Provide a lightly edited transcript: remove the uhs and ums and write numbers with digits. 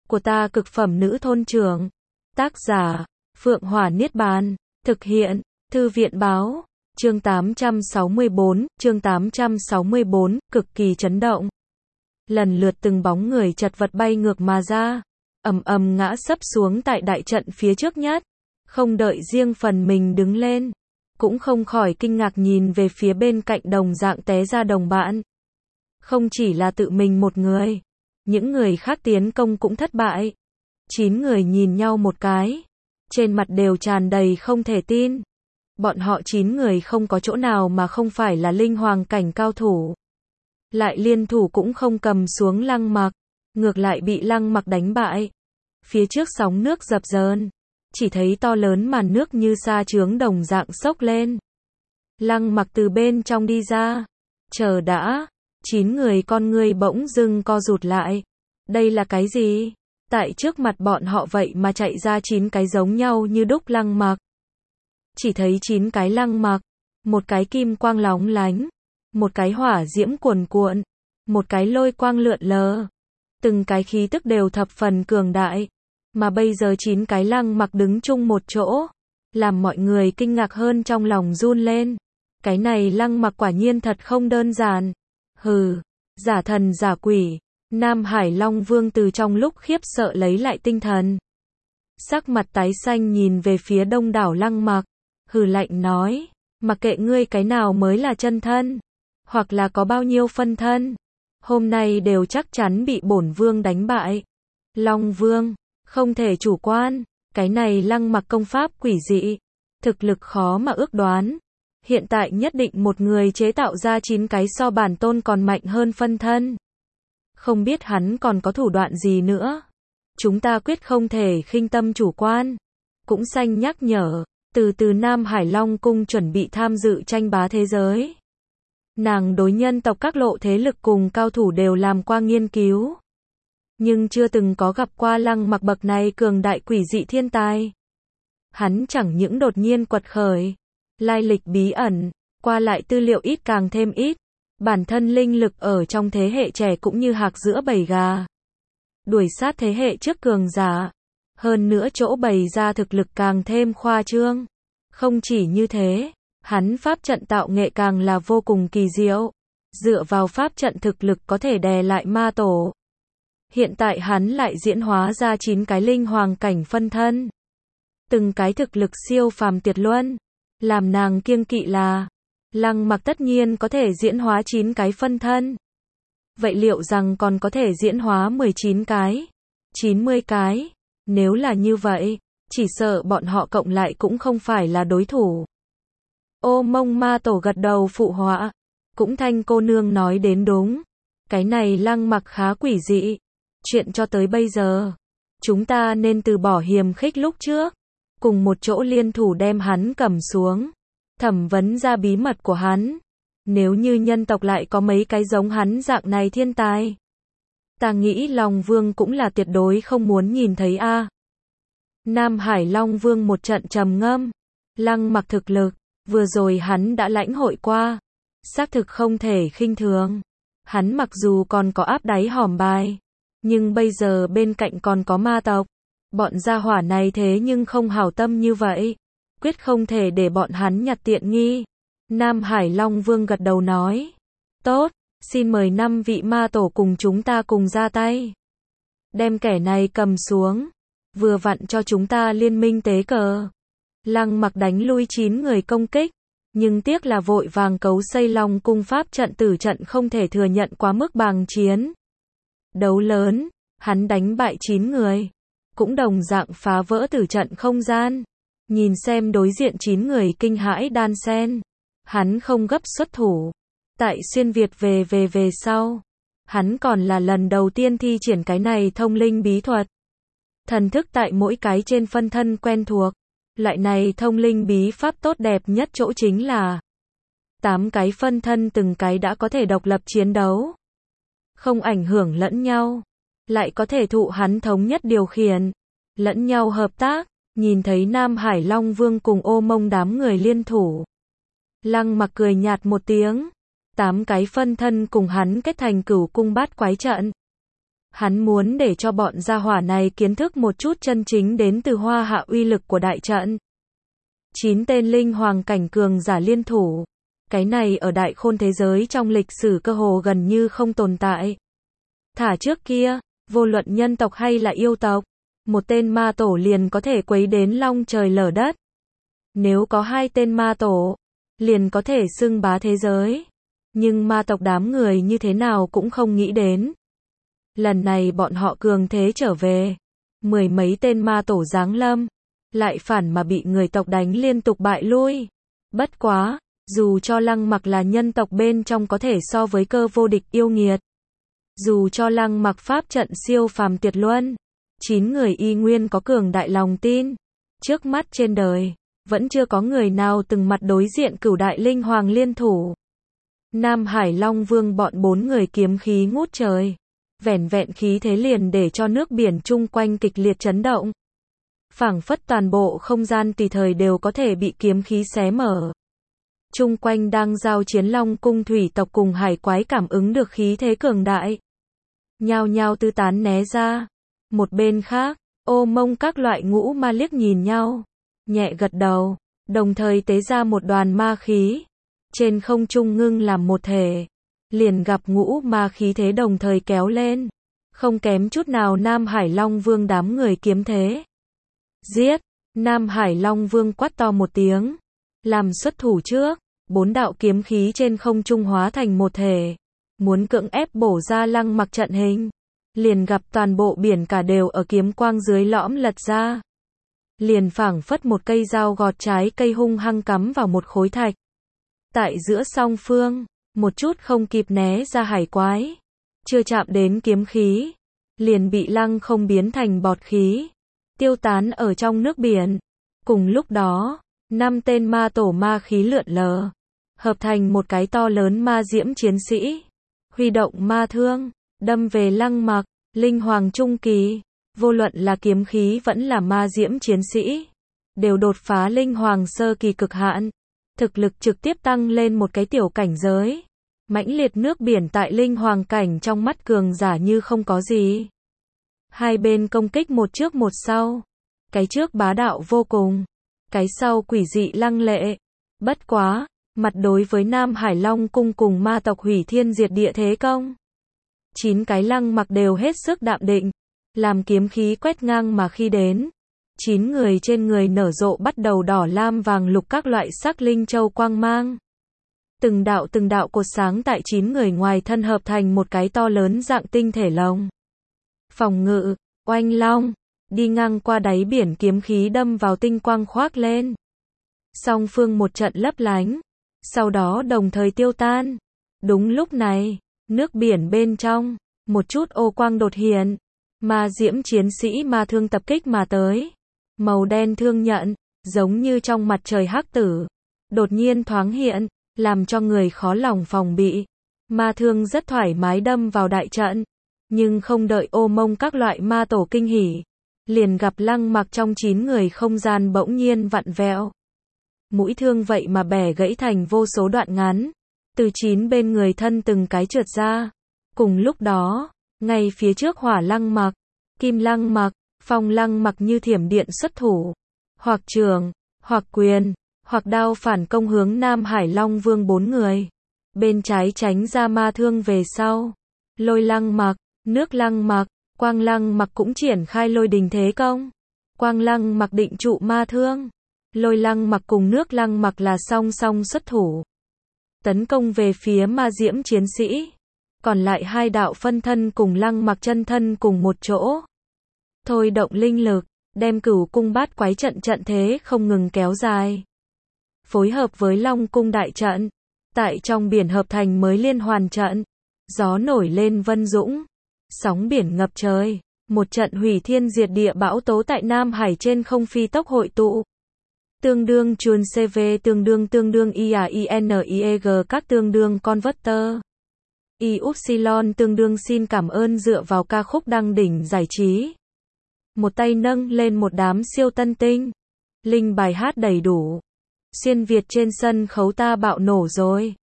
của ta cực phẩm nữ thôn trưởng. Tác giả, Phượng Hỏa Niết Bàn. Thực hiện, Thư viện Báo. Chương 864, cực kỳ chấn động. Lần lượt từng bóng người chật vật bay ngược mà ra, ầm ầm ngã sấp xuống tại đại trận phía trước nhất, không đợi riêng phần mình đứng lên, cũng không khỏi kinh ngạc nhìn về phía bên cạnh đồng dạng té ra đồng bạn. Không chỉ là tự mình một người, những người khác tiến công cũng thất bại. 9 người nhìn nhau một cái, trên mặt đều tràn đầy không thể tin. Bọn họ 9 người không có chỗ nào mà không phải là linh hoàng cảnh cao thủ. Lại liên thủ cũng không cầm xuống Lăng Mặc, ngược lại bị Lăng Mặc đánh bại. Phía trước sóng nước dập dờn, chỉ thấy to lớn màn nước như sa chướng đồng dạng xốc lên. Lăng Mặc từ bên trong đi ra. Chờ đã, 9 người con ngươi bỗng dưng co rụt lại. Đây là cái gì? Tại trước mặt bọn họ vậy mà chạy ra 9 cái giống nhau như đúc Lăng Mặc. Chỉ thấy 9 cái Lăng Mặc, một cái kim quang lóng lánh, một cái hỏa diễm cuồn cuộn, một cái lôi quang lượn lờ. Từng cái khí tức đều thập phần cường đại, mà bây giờ 9 cái Lăng Mặc đứng chung một chỗ, làm mọi người kinh ngạc hơn trong lòng run lên. Cái này Lăng Mặc quả nhiên thật không đơn giản. Hừ, giả thần giả quỷ. Nam Hải Long Vương từ trong lúc khiếp sợ lấy lại tinh thần. Sắc mặt tái xanh nhìn về phía đông đảo Lăng Mặc, hừ lạnh nói, mặc kệ ngươi cái nào mới là chân thân, hoặc là có bao nhiêu phân thân, hôm nay đều chắc chắn bị bổn vương đánh bại. Long Vương, không thể chủ quan, cái này Lăng Mặc công pháp quỷ dị, thực lực khó mà ước đoán. Hiện tại nhất định một người chế tạo ra 9 cái so bản tôn còn mạnh hơn phân thân. Không biết hắn còn có thủ đoạn gì nữa. Chúng ta quyết không thể khinh tâm chủ quan. Cũng xanh nhắc nhở, từ Nam Hải Long Cung chuẩn bị tham dự tranh bá thế giới. Nàng đối nhân tộc các lộ thế lực cùng cao thủ đều làm qua nghiên cứu. Nhưng chưa từng có gặp qua Lăng Mặc bậc này cường đại quỷ dị thiên tài. Hắn chẳng những đột nhiên quật khởi, lai lịch bí ẩn, qua lại tư liệu ít càng thêm ít. Bản thân linh lực ở trong thế hệ trẻ cũng như hạc giữa bầy gà. Đuổi sát thế hệ trước cường giả. Hơn nữa chỗ bày ra thực lực càng thêm khoa trương. Không chỉ như thế, hắn pháp trận tạo nghệ càng là vô cùng kỳ diệu. Dựa vào pháp trận thực lực có thể đè lại ma tổ. Hiện tại hắn lại diễn hóa ra 9 cái linh hoàng cảnh phân thân. Từng cái thực lực siêu phàm tuyệt luân. Làm nàng kiêng kỵ là Lăng Mặc tất nhiên có thể diễn hóa 9 cái phân thân. Vậy liệu rằng còn có thể diễn hóa 19 cái, 90 cái? Nếu là như vậy, chỉ sợ bọn họ cộng lại cũng không phải là đối thủ. Ô Mông Ma Tổ gật đầu phụ họa. Cũng Thanh cô nương nói đến đúng. Cái này Lăng Mặc khá quỷ dị. Chuyện cho tới bây giờ, chúng ta nên từ bỏ hiềm khích lúc trước. Cùng một chỗ liên thủ đem hắn cầm xuống. Thẩm vấn ra bí mật của hắn. Nếu như nhân tộc lại có mấy cái giống hắn dạng này thiên tài, ta nghĩ Long Vương cũng là tuyệt đối không muốn nhìn thấy a. Nam Hải Long Vương một trận trầm ngâm. Lăng Mặc thực lực, vừa rồi hắn đã lãnh hội qua. Xác thực không thể khinh thường. Hắn mặc dù còn có áp đáy hòm bài, nhưng bây giờ bên cạnh còn có ma tộc. Bọn gia hỏa này thế nhưng không hảo tâm như vậy. Quyết không thể để bọn hắn nhặt tiện nghi. Nam Hải Long Vương gật đầu nói. Tốt, xin mời 5 vị ma tổ cùng chúng ta cùng ra tay. Đem kẻ này cầm xuống. Vừa vặn cho chúng ta liên minh tế cờ. Lăng Mặc đánh lui 9 người công kích. Nhưng tiếc là vội vàng cấu xây Long Cung pháp trận tử trận không thể thừa nhận quá mức bàng chiến. Đấu lớn, hắn đánh bại 9 người. Cũng đồng dạng phá vỡ tử trận không gian. Nhìn xem đối diện 9 người kinh hãi đan sen. Hắn không gấp xuất thủ. Tại xuyên Việt về sau. Hắn còn là lần đầu tiên thi triển cái này thông linh bí thuật. Thần thức tại mỗi cái trên phân thân quen thuộc. Loại này thông linh bí pháp tốt đẹp nhất chỗ chính là 8 cái phân thân từng cái đã có thể độc lập chiến đấu. Không ảnh hưởng lẫn nhau. Lại có thể thụ hắn thống nhất điều khiển. Lẫn nhau hợp tác. Nhìn thấy Nam Hải Long Vương cùng Ô Mông đám người liên thủ. Lăng Mặc cười nhạt một tiếng. 8 cái phân thân cùng hắn kết thành cửu cung bát quái trận. Hắn muốn để cho bọn gia hỏa này kiến thức một chút chân chính đến từ Hoa Hạ uy lực của đại trận. 9 tên linh hoàng cảnh cường giả liên thủ. Cái này ở đại khôn thế giới trong lịch sử cơ hồ gần như không tồn tại. Thả trước kia, vô luận nhân tộc hay là yêu tộc, một tên ma tổ liền có thể quấy đến long trời lở đất. Nếu có 2 tên ma tổ, liền có thể xưng bá thế giới. Nhưng ma tộc đám người như thế nào cũng không nghĩ đến. Lần này bọn họ cường thế trở về. 10 mấy tên ma tổ giáng lâm. Lại phản mà bị người tộc đánh liên tục bại lui. Bất quá, dù cho Lăng Mặc là nhân tộc bên trong có thể so với cơ vô địch yêu nghiệt. Dù cho Lăng Mặc pháp trận siêu phàm tuyệt luân. 9 người y nguyên có cường đại lòng tin. Trước mắt trên đời, vẫn chưa có người nào từng mặt đối diện cửu đại linh hoàng liên thủ. Nam Hải Long Vương bọn 4 người kiếm khí ngút trời. Vẻn vẹn khí thế liền để cho nước biển chung quanh kịch liệt chấn động. Phảng phất toàn bộ không gian tùy thời đều có thể bị kiếm khí xé mở. Chung quanh đang giao chiến Long cung thủy tộc cùng hải quái cảm ứng được khí thế cường đại. Nhao nhao tứ tán né ra. Một bên khác, Ô Mông các loại ngũ ma liếc nhìn nhau. Nhẹ gật đầu, đồng thời tế ra một đoàn ma khí. Trên không trung ngưng làm một thể. Liền gặp ngũ ma khí thế đồng thời kéo lên. Không kém chút nào Nam Hải Long Vương đám người kiếm thế. Giết! Nam Hải Long Vương quát to một tiếng. Làm xuất thủ trước, 4 đạo kiếm khí trên không trung hóa thành một thể. Muốn cưỡng ép bổ ra Lăng Mặc trận hình. Liền gặp toàn bộ biển cả đều ở kiếm quang dưới lõm lật ra. Liền phảng phất một cây dao gọt trái cây hung hăng cắm vào một khối thạch. Tại giữa song phương, một chút không kịp né ra hải quái. Chưa chạm đến kiếm khí. Liền bị lăng không biến thành bọt khí. Tiêu tán ở trong nước biển. Cùng lúc đó, 5 tên ma tổ ma khí lượn lờ. Hợp thành một cái to lớn ma diễm chiến sĩ. Huy động ma thương, đâm về Lăng Mặc, linh hoàng trung kỳ. Vô luận là kiếm khí vẫn là ma diễm chiến sĩ. Đều đột phá linh hoàng sơ kỳ cực hạn. Thực lực trực tiếp tăng lên một cái tiểu cảnh giới. Mãnh liệt nước biển tại linh hoàng cảnh trong mắt cường giả như không có gì. Hai bên công kích một trước một sau. Cái trước bá đạo vô cùng. Cái sau quỷ dị lăng lệ. Bất quá, mặt đối với Nam Hải Long cung cùng ma tộc hủy thiên diệt địa thế công. 9 cái Lăng Mặc đều hết sức đạm định. Làm kiếm khí quét ngang mà khi đến. 9 người trên người nở rộ bắt đầu đỏ lam vàng lục các loại sắc linh châu quang mang. Từng đạo cột sáng tại 9 người ngoài thân hợp thành một cái to lớn dạng tinh thể lồng. Phòng ngự, oanh long, đi ngang qua đáy biển kiếm khí đâm vào tinh quang khoác lên. Song phương một trận lấp lánh, sau đó đồng thời tiêu tan. Đúng lúc này, nước biển bên trong, một chút ô quang đột hiện. Ma diễm chiến sĩ ma thương tập kích mà tới. Màu đen thương nhận, giống như trong mặt trời hắc tử. Đột nhiên thoáng hiện, làm cho người khó lòng phòng bị. Ma thương rất thoải mái đâm vào đại trận. Nhưng không đợi Ô Mông các loại ma tổ kinh hỉ. Liền gặp Lăng Mặc trong 9 người không gian bỗng nhiên vặn vẹo. Mũi thương vậy mà bẻ gãy thành vô số đoạn ngắn. Từ 9 bên người thân từng cái trượt ra. Cùng lúc đó, ngay phía trước Hỏa Lăng Mặc, Kim Lăng Mặc, Phong Lăng Mặc như thiểm điện xuất thủ. Hoặc trường, hoặc quyền, hoặc đao phản công hướng Nam Hải Long Vương 4 người. Bên trái tránh ra ma thương về sau. Lôi Lăng Mặc, Nước Lăng Mặc, Quang Lăng Mặc cũng triển khai lôi đình thế công. Quang Lăng Mặc định trụ ma thương. Lôi Lăng Mặc cùng Nước Lăng Mặc là song song xuất thủ. Tấn công về phía ma diễm chiến sĩ. Còn lại 2 đạo phân thân cùng Lăng Mặc chân thân cùng một chỗ. Thôi động linh lực, đem Cửu cung bát quái trận thế không ngừng kéo dài. Phối hợp với Long cung đại trận. Tại trong biển hợp thành mới liên hoàn trận. Gió nổi lên vân dũng. Sóng biển ngập trời. Một trận hủy thiên diệt địa bão tố tại Nam Hải trên không phi tốc hội tụ. Tương đương chuồn CV tương đương IAINIEG các tương đương converter. Y-upsilon tương đương xin cảm ơn dựa vào ca khúc đăng đỉnh giải trí. Một tay nâng lên một đám siêu tân tinh. Linh bài hát đầy đủ. Xuyên Việt trên sân khấu ta bạo nổ rồi.